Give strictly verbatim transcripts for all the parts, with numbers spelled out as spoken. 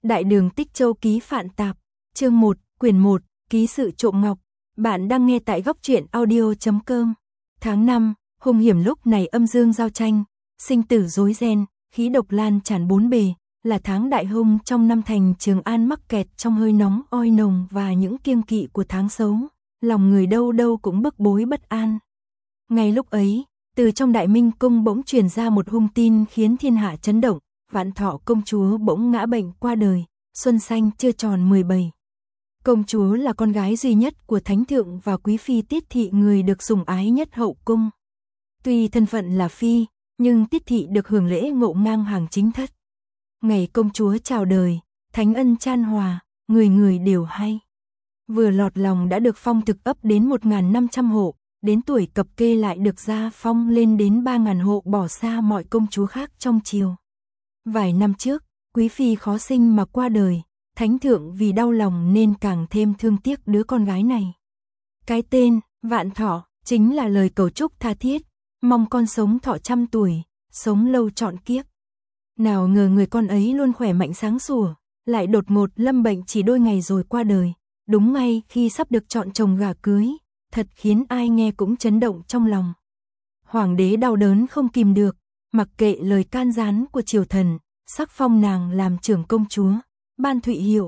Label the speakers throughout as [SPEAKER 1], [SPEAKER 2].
[SPEAKER 1] Đại đường Tích Châu ký Phạn Tạp, chương một, quyển một, ký sự trộm ngọc. Bạn đang nghe tại góc truyện audio chấm com. Tháng năm, hung hiểm lúc này âm dương giao tranh, sinh tử rối ren, khí độc lan tràn bốn bề, là tháng đại hung trong năm thành Trường An mắc kẹt trong hơi nóng oi nồng và những kiêng kỵ của tháng xấu, lòng người đâu đâu cũng bức bối bất an. Ngay lúc ấy, từ trong Đại Minh cung bỗng truyền ra một hung tin khiến thiên hạ chấn động, Vạn Thọ công chúa bỗng ngã bệnh qua đời, xuân xanh chưa tròn mười bảy. Công chúa là con gái duy nhất của thánh thượng và quý phi Tiết thị, người được sủng ái nhất hậu cung. Tuy thân phận là phi, nhưng Tiết thị được hưởng lễ ngộ ngang hàng chính thất. Ngày công chúa chào đời, thánh ân chan hòa, người người đều hay. Vừa lọt lòng đã được phong thực ấp đến một nghìn năm trăm hộ, đến tuổi cập kê lại được gia phong lên đến ba nghìn hộ, bỏ xa mọi công chúa khác trong triều. Vài năm trước, quý phi khó sinh mà qua đời, thánh thượng vì đau lòng nên càng thêm thương tiếc đứa con gái này. Cái tên Vạn Thọ chính là lời cầu chúc tha thiết, mong con sống thọ trăm tuổi, sống lâu trọn kiếp. Nào ngờ người con ấy luôn khỏe mạnh sáng sủa, lại đột ngột lâm bệnh chỉ đôi ngày rồi qua đời, đúng ngay khi sắp được chọn chồng gả cưới, thật khiến ai nghe cũng chấn động trong lòng. Hoàng đế đau đớn không kìm được, mặc kệ lời can gián của triều thần, sắc phong nàng làm trưởng công chúa, ban thụy hiệu.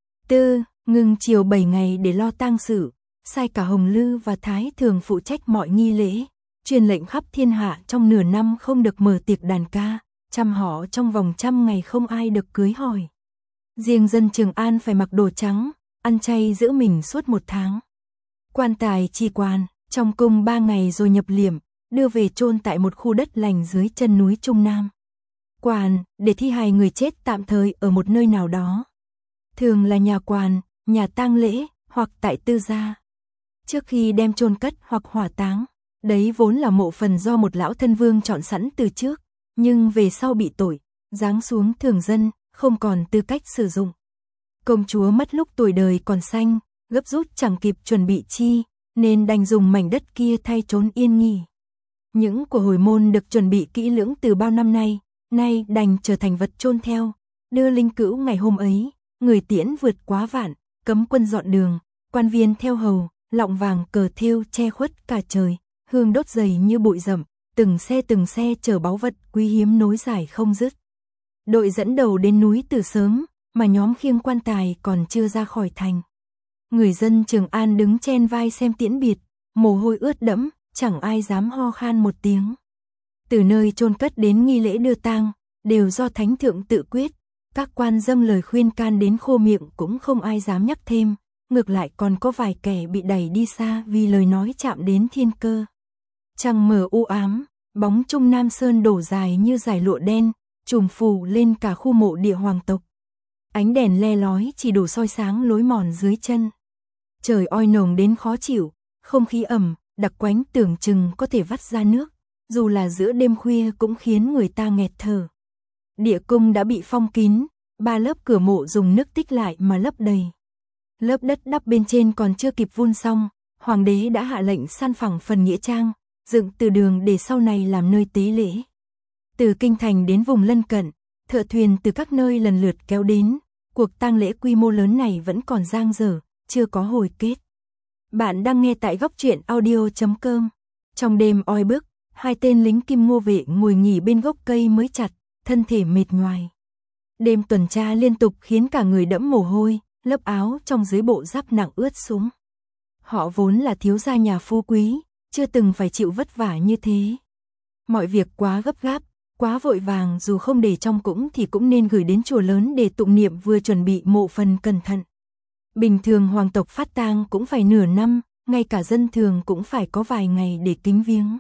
[SPEAKER 1] Tư, ngừng triều bảy ngày để lo tang sự, sai cả Hồng Lư và Thái Thường phụ trách mọi nghi lễ, truyền lệnh khắp thiên hạ trong nửa năm không được mở tiệc đàn ca, trăm họ trong vòng trăm ngày không ai được cưới hỏi. Riêng dân Trường An phải mặc đồ trắng, ăn chay giữ mình suốt một tháng. Quan tài chi quan, trong cung ba ngày rồi nhập liệm, đưa về chôn tại một khu đất lành dưới chân núi Trung Nam. Quan, để thi hài người chết tạm thời ở một nơi nào đó. Thường là nhà quan, nhà tang lễ, hoặc tại tư gia. Trước khi đem chôn cất hoặc hỏa táng, đấy vốn là mộ phần do một lão thân vương chọn sẵn từ trước, nhưng về sau bị tội, giáng xuống thường dân, không còn tư cách sử dụng. Công chúa mất lúc tuổi đời còn xanh, gấp rút chẳng kịp chuẩn bị chi, nên đành dùng mảnh đất kia thay trốn yên nghỉ. Những của hồi môn được chuẩn bị kỹ lưỡng từ bao năm nay, nay đành trở thành vật chôn theo. Đưa linh cữu ngày hôm ấy, người tiễn vượt quá vạn, cấm quân dọn đường, quan viên theo hầu, lọng vàng cờ thêu che khuất cả trời, hương đốt dày như bụi rậm, từng xe từng xe chở báu vật quý hiếm nối dài không dứt. Đội dẫn đầu đến núi từ sớm, mà nhóm khiêng quan tài còn chưa ra khỏi thành. Người dân Trường An đứng chen vai xem tiễn biệt, mồ hôi ướt đẫm, chẳng ai dám ho khan một tiếng. Từ nơi chôn cất đến nghi lễ đưa tang, đều do thánh thượng tự quyết, các quan dâng lời khuyên can đến khô miệng cũng không ai dám nhắc thêm, ngược lại còn có vài kẻ bị đẩy đi xa vì lời nói chạm đến thiên cơ. Trăng mờ u ám, bóng Trung Nam Sơn đổ dài như dải lụa đen, trùm phủ lên cả khu mộ địa hoàng tộc. Ánh đèn le lói chỉ đủ soi sáng lối mòn dưới chân. Trời oi nồng đến khó chịu, không khí ẩm, đặc quánh tưởng chừng có thể vắt ra nước, dù là giữa đêm khuya cũng khiến người ta nghẹt thở. Địa cung đã bị phong kín, ba lớp cửa mộ dùng nước tích lại mà lấp đầy. Lớp đất đắp bên trên còn chưa kịp vun xong, hoàng đế đã hạ lệnh san phẳng phần nghĩa trang, dựng từ đường để sau này làm nơi tế lễ. Từ kinh thành đến vùng lân cận, thợ thuyền từ các nơi lần lượt kéo đến, cuộc tang lễ quy mô lớn này vẫn còn dang dở, chưa có hồi kết. Bạn đang nghe tại góc truyện audio chấm com. Trong đêm oi bức, hai tên lính Kim Ngô vệ ngồi nghỉ bên gốc cây mới chặt, thân thể mệt nhoài. Đêm tuần tra liên tục khiến cả người đẫm mồ hôi, lớp áo trong dưới bộ giáp nặng ướt sũng. Họ vốn là thiếu gia nhà phú quý, chưa từng phải chịu vất vả như thế. Mọi việc quá gấp gáp, quá vội vàng, dù không để trong cũng thì cũng nên gửi đến chùa lớn để tụng niệm, vừa chuẩn bị mộ phần cẩn thận. Bình thường hoàng tộc phát tang cũng phải nửa năm, ngay cả dân thường cũng phải có vài ngày để kính viếng.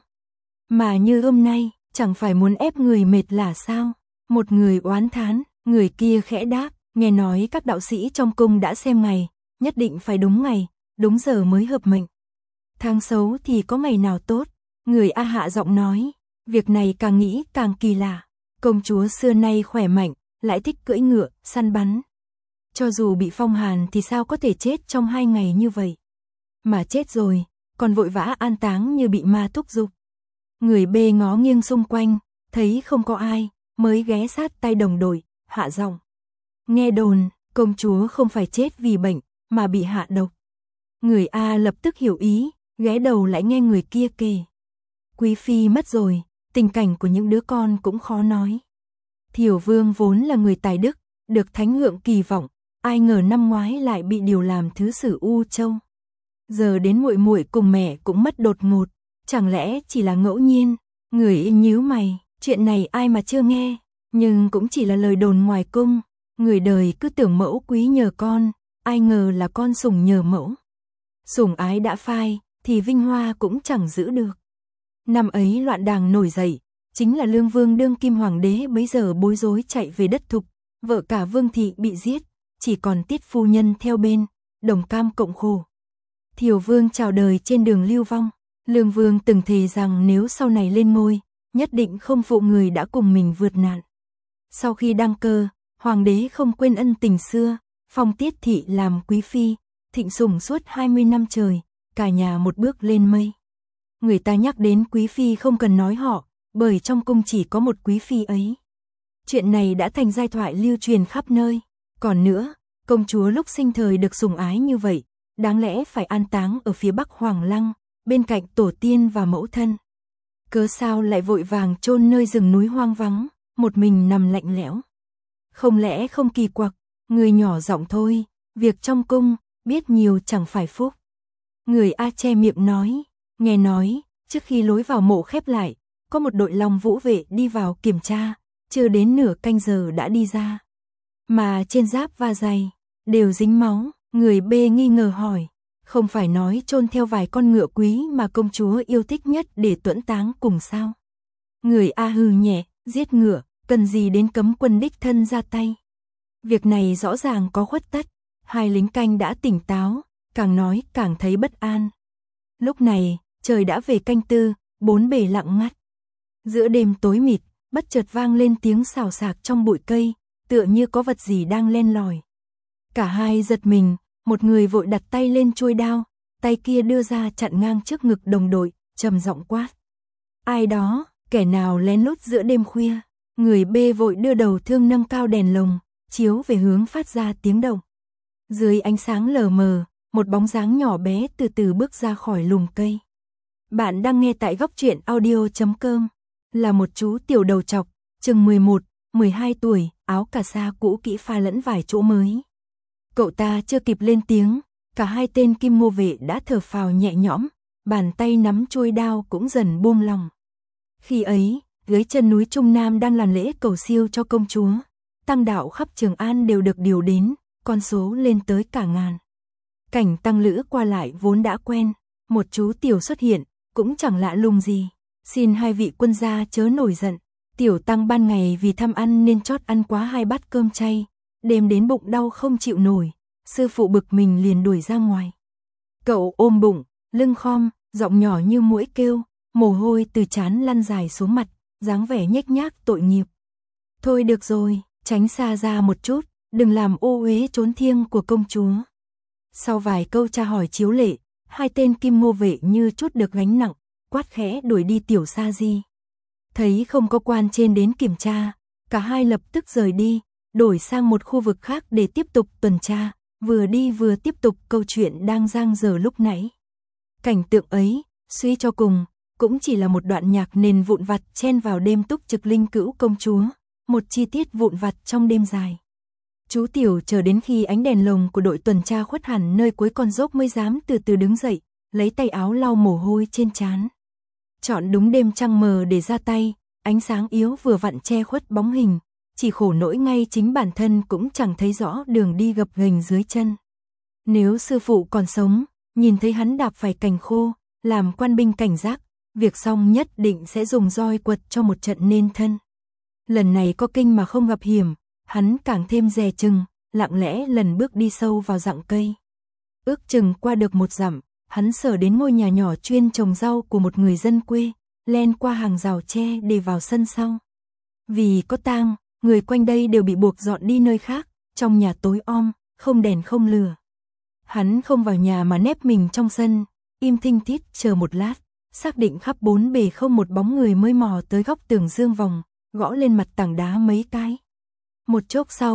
[SPEAKER 1] Mà như hôm nay, chẳng phải muốn ép người mệt là sao? Một người oán thán, người kia khẽ đáp, nghe nói các đạo sĩ trong cung đã xem ngày, nhất định phải đúng ngày, đúng giờ mới hợp mệnh. Tháng xấu thì có ngày nào tốt? Người A hạ giọng nói, việc này càng nghĩ càng kỳ lạ. Công chúa xưa nay khỏe mạnh, lại thích cưỡi ngựa, săn bắn. Cho dù bị phong hàn thì sao có thể chết trong hai ngày như vậy? Mà chết rồi, còn vội vã an táng như bị ma thúc giục. Người B ngó nghiêng xung quanh, thấy không có ai, mới ghé sát tay đồng đội, hạ giọng. Nghe đồn, công chúa không phải chết vì bệnh, mà bị hạ độc. Người A lập tức hiểu ý, ghé đầu lại nghe người kia kể. Quý phi mất rồi, tình cảnh của những đứa con cũng khó nói. Thiểu Vương vốn là người tài đức, được thánh thượng kỳ vọng, ai ngờ năm ngoái lại bị điều làm thứ sử U Châu. Giờ đến muội muội cùng mẹ cũng mất đột ngột, chẳng lẽ chỉ là ngẫu nhiên? Người nhíu mày, chuyện này ai mà chưa nghe, nhưng cũng chỉ là lời đồn ngoài cung, người đời cứ tưởng mẫu quý nhờ con, ai ngờ là con sủng nhờ mẫu. Sủng ái đã phai, thì vinh hoa cũng chẳng giữ được. Năm ấy loạn đàng nổi dậy, chính là Lương Vương đương kim hoàng đế bấy giờ bối rối chạy về đất Thục, vợ cả Vương thị bị giết, chỉ còn Tiết phu nhân theo bên, đồng cam cộng khổ. Thiểu Vương chào đời trên đường lưu vong, Lương Vương từng thề rằng nếu sau này lên ngôi, nhất định không phụ người đã cùng mình vượt nạn. Sau khi đăng cơ, hoàng đế không quên ân tình xưa, phong Tiết thị làm quý phi, thịnh sủng suốt hai mươi năm trời, cả nhà một bước lên mây. Người ta nhắc đến quý phi không cần nói họ, bởi trong cung chỉ có một quý phi ấy. Chuyện này đã thành giai thoại lưu truyền khắp nơi. Còn nữa, công chúa lúc sinh thời được sủng ái như vậy, đáng lẽ phải an táng ở phía bắc Hoàng Lăng, bên cạnh tổ tiên và mẫu thân. Cớ sao lại vội vàng chôn nơi rừng núi hoang vắng, một mình nằm lạnh lẽo? Không lẽ không kỳ quặc, người nhỏ giọng thôi, việc trong cung, biết nhiều chẳng phải phúc. Người A che miệng nói, nghe nói, trước khi lối vào mộ khép lại, có một đội Long Vũ vệ đi vào kiểm tra, chưa đến nửa canh giờ đã đi ra. Mà trên giáp và giày, đều dính máu, người B nghi ngờ hỏi, không phải nói chôn theo vài con ngựa quý mà công chúa yêu thích nhất để tuẫn táng cùng sao? Người A hừ nhẹ, giết ngựa, cần gì đến cấm quân đích thân ra tay? Việc này rõ ràng có khuất tất, hai lính canh đã tỉnh táo, càng nói càng thấy bất an. Lúc này, trời đã về canh tư, bốn bề lặng ngắt. Giữa đêm tối mịt, bất chợt vang lên tiếng xào xạc trong bụi cây, tựa như có vật gì đang len lỏi. Cả hai giật mình, một người vội đặt tay lên chuôi đao, tay kia đưa ra chặn ngang trước ngực đồng đội, trầm giọng quát. Ai đó, kẻ nào lén lút giữa đêm khuya? Người B vội đưa đầu thương nâng cao đèn lồng, chiếu về hướng phát ra tiếng động. Dưới ánh sáng lờ mờ, một bóng dáng nhỏ bé từ từ bước ra khỏi lùm cây. Bạn đang nghe tại góc truyện audio chấm com. Là một chú tiểu đầu trọc, chừng mười một, mười hai tuổi, áo cà sa cũ kỹ pha lẫn vài chỗ mới. Cậu ta chưa kịp lên tiếng, cả hai tên kim mô vệ đã thở phào nhẹ nhõm, bàn tay nắm chuôi đao cũng dần buông lòng. Khi ấy, dưới chân núi Trung Nam đang làm lễ cầu siêu cho công chúa, tăng đạo khắp Trường An đều được điều đến, con số lên tới cả ngàn. Cảnh tăng lữ qua lại vốn đã quen, một chú tiểu xuất hiện, cũng chẳng lạ lùng gì. Xin hai vị quân gia chớ nổi giận, tiểu tăng ban ngày vì tham ăn nên chót ăn quá hai bát cơm chay, đêm đến bụng đau không chịu nổi, sư phụ bực mình liền đuổi ra ngoài. Cậu ôm bụng, lưng khom, giọng nhỏ như muỗi kêu, mồ hôi từ trán lăn dài xuống mặt, dáng vẻ nhếch nhác tội nghiệp. Thôi được rồi, tránh xa ra một chút, đừng làm ô uế trốn thiêng của công chúa. Sau vài câu tra hỏi chiếu lệ, hai tên kim ngô vệ như chút được gánh nặng, quát khẽ đuổi đi tiểu sa di. Thấy không có quan trên đến kiểm tra, cả hai lập tức rời đi, đổi sang một khu vực khác để tiếp tục tuần tra, vừa đi vừa tiếp tục câu chuyện đang dang dở lúc nãy. Cảnh tượng ấy, suy cho cùng, cũng chỉ là một đoạn nhạc nền vụn vặt chen vào đêm túc trực linh cữu công chúa, một chi tiết vụn vặt trong đêm dài. Chú tiểu chờ đến khi ánh đèn lồng của đội tuần tra khuất hẳn nơi cuối con dốc mới dám từ từ đứng dậy, lấy tay áo lau mồ hôi trên trán. Chọn đúng đêm trăng mờ để ra tay, ánh sáng yếu vừa vặn che khuất bóng hình, chỉ khổ nỗi ngay chính bản thân cũng chẳng thấy rõ đường đi gập ghềnh dưới chân. Nếu sư phụ còn sống, nhìn thấy hắn đạp phải cành khô, làm quan binh cảnh giác, việc xong nhất định sẽ dùng roi quật cho một trận nên thân. Lần này có kinh mà không gặp hiểm, hắn càng thêm dè chừng, lặng lẽ lần bước đi sâu vào rặng cây. Ước chừng qua được một dặm, hắn sở đến ngôi nhà nhỏ chuyên trồng rau của một người dân quê, len qua hàng rào tre để vào sân sau. Vì có tang, người quanh đây đều bị buộc dọn đi nơi khác, trong nhà tối om, không đèn không lửa. Hắn không vào nhà mà nép mình trong sân, im thinh thít chờ một lát, xác định khắp bốn bề không một bóng người mới mò tới góc tường dương vòng, gõ lên mặt tảng đá mấy cái. Một chốc sau,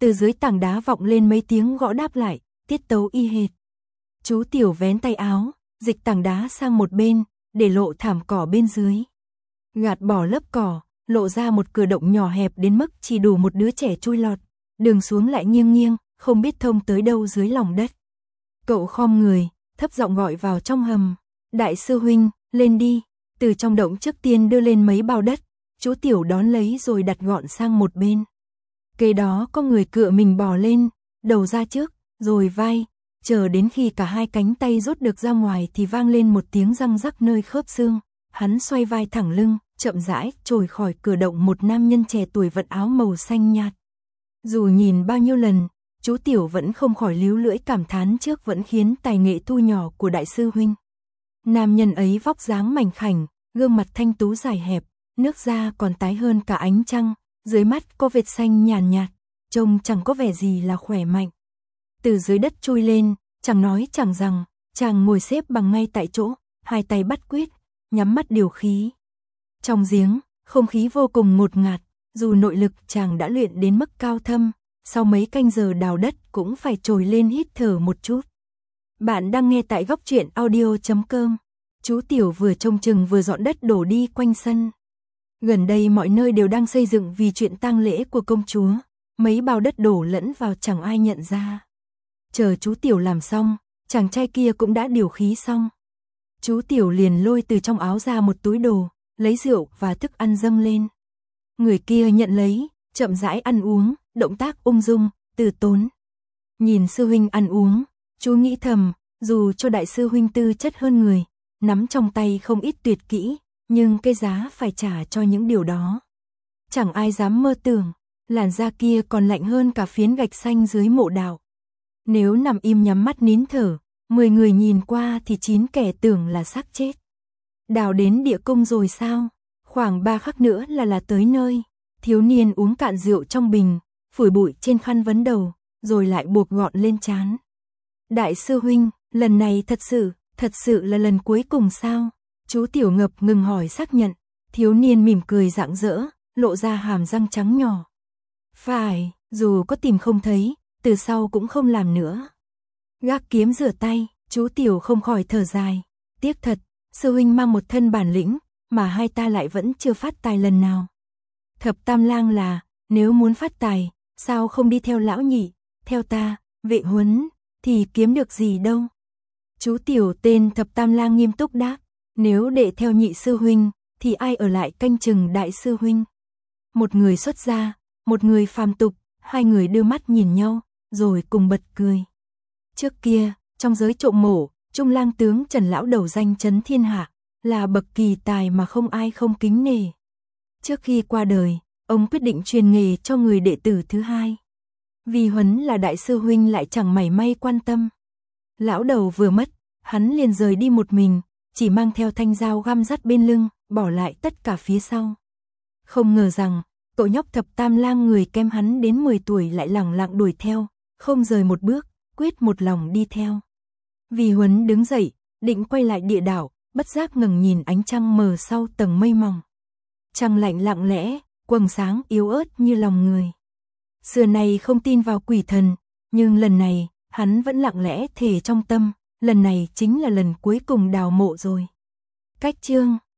[SPEAKER 1] Từ dưới tảng đá vọng lên mấy tiếng gõ đáp lại, tiết tấu y hệt. Chú Tiểu vén tay áo, dịch tảng đá sang một bên, để lộ thảm cỏ bên dưới. Gạt bỏ lớp cỏ, lộ ra một cửa động nhỏ hẹp đến mức chỉ đủ một đứa trẻ chui lọt. Đường xuống lại nghiêng nghiêng, không biết thông tới đâu dưới lòng đất. Cậu khom người, thấp giọng gọi vào trong hầm. Đại sư huynh, lên đi. Từ trong động trước tiên đưa lên mấy bao đất, chú Tiểu đón lấy rồi đặt gọn sang một bên. Kế đó có người cựa mình bò lên, đầu ra trước, rồi vai, chờ đến khi cả hai cánh tay rút được ra ngoài thì vang lên một tiếng răng rắc nơi khớp xương. Hắn xoay vai thẳng lưng, chậm rãi trồi khỏi cửa động một nam nhân trẻ tuổi vận áo màu xanh nhạt. Dù nhìn bao nhiêu lần, chú Tiểu vẫn không khỏi líu lưỡi cảm thán trước vẫn khiến tài nghệ thu nhỏ của đại sư huynh. Nam nhân ấy vóc dáng mảnh khảnh, gương mặt thanh tú dài hẹp, nước da còn tái hơn cả ánh trăng, dưới mắt có vệt xanh nhàn nhạt, trông chẳng có vẻ gì là khỏe mạnh. Từ dưới đất chui lên, chẳng nói chẳng rằng, chàng ngồi xếp bằng ngay tại chỗ, hai tay bắt quyết, nhắm mắt điều khí. Trong giếng, không khí vô cùng ngột ngạt, dù nội lực chàng đã luyện đến mức cao thâm, sau mấy canh giờ đào đất cũng phải trồi lên hít thở một chút. Bạn đang nghe tại góc truyện audio chấm com. Chú Tiểu vừa trông chừng vừa dọn đất đổ đi quanh sân. Gần đây mọi nơi đều đang xây dựng vì chuyện tang lễ của công chúa, mấy bao đất đổ lẫn vào chẳng ai nhận ra. Chờ chú Tiểu làm xong, chàng trai kia cũng đã điều khí xong. Chú Tiểu liền lôi từ trong áo ra một túi đồ, lấy rượu và thức ăn dâng lên. Người kia nhận lấy, chậm rãi ăn uống, động tác ung dung, từ tốn. Nhìn sư huynh ăn uống, chú nghĩ thầm, dù cho đại sư huynh tư chất hơn người, nắm trong tay không ít tuyệt kỹ, nhưng cái giá phải trả cho những điều đó. Chẳng ai dám mơ tưởng, làn da kia còn lạnh hơn cả phiến gạch xanh dưới mộ đạo. Nếu nằm im nhắm mắt nín thở, mười người nhìn qua thì chín kẻ tưởng là xác chết. Đào đến địa cung rồi sao? Khoảng ba khắc nữa là là tới nơi. Thiếu niên uống cạn rượu trong bình, phủi bụi trên khăn vấn đầu, rồi lại buộc gọn lên trán. Đại sư huynh, lần này thật sự, thật sự là lần cuối cùng sao? Chú Tiểu ngập ngừng hỏi xác nhận. Thiếu niên mỉm cười rạng rỡ, lộ ra hàm răng trắng nhỏ. Phải, dù có tìm không thấy, từ sau cũng không làm nữa. Gác kiếm rửa tay, chú Tiểu không khỏi thở dài. Tiếc thật, sư huynh mang một thân bản lĩnh, mà hai ta lại vẫn chưa phát tài lần nào. Thập Tam Lang là, nếu muốn phát tài, sao không đi theo lão nhị, theo ta, Vệ Huấn, thì kiếm được gì đâu. Chú Tiểu tên Thập Tam Lang nghiêm túc đáp, nếu để theo nhị sư huynh, thì ai ở lại canh chừng đại sư huynh. Một người xuất gia, một người phàm tục, hai người đưa mắt nhìn nhau, rồi cùng bật cười. Trước kia, trong giới trộm mổ, Trung Lang tướng Trần lão đầu danh chấn thiên hạ, là bậc kỳ tài mà không ai không kính nể. Trước khi qua đời, ông quyết định truyền nghề cho người đệ tử thứ hai. Vì Huấn là đại sư huynh lại chẳng mảy may quan tâm. Lão đầu vừa mất, hắn liền rời đi một mình, chỉ mang theo thanh dao găm dắt bên lưng, bỏ lại tất cả phía sau. Không ngờ rằng, cậu nhóc Thập Tam Lang người kem hắn đến mười tuổi lại lẳng lặng đuổi theo, không rời một bước, quyết một lòng đi theo. Vì Huấn đứng dậy, định quay lại địa đảo, bất giác ngẩng nhìn ánh trăng mờ sau tầng mây mỏng. Trăng lạnh lặng lẽ, quầng sáng yếu ớt như lòng người. Xưa này không tin vào quỷ thần, nhưng lần này, hắn vẫn lặng lẽ thề trong tâm, lần này chính là lần cuối cùng đào mộ rồi. Cách chương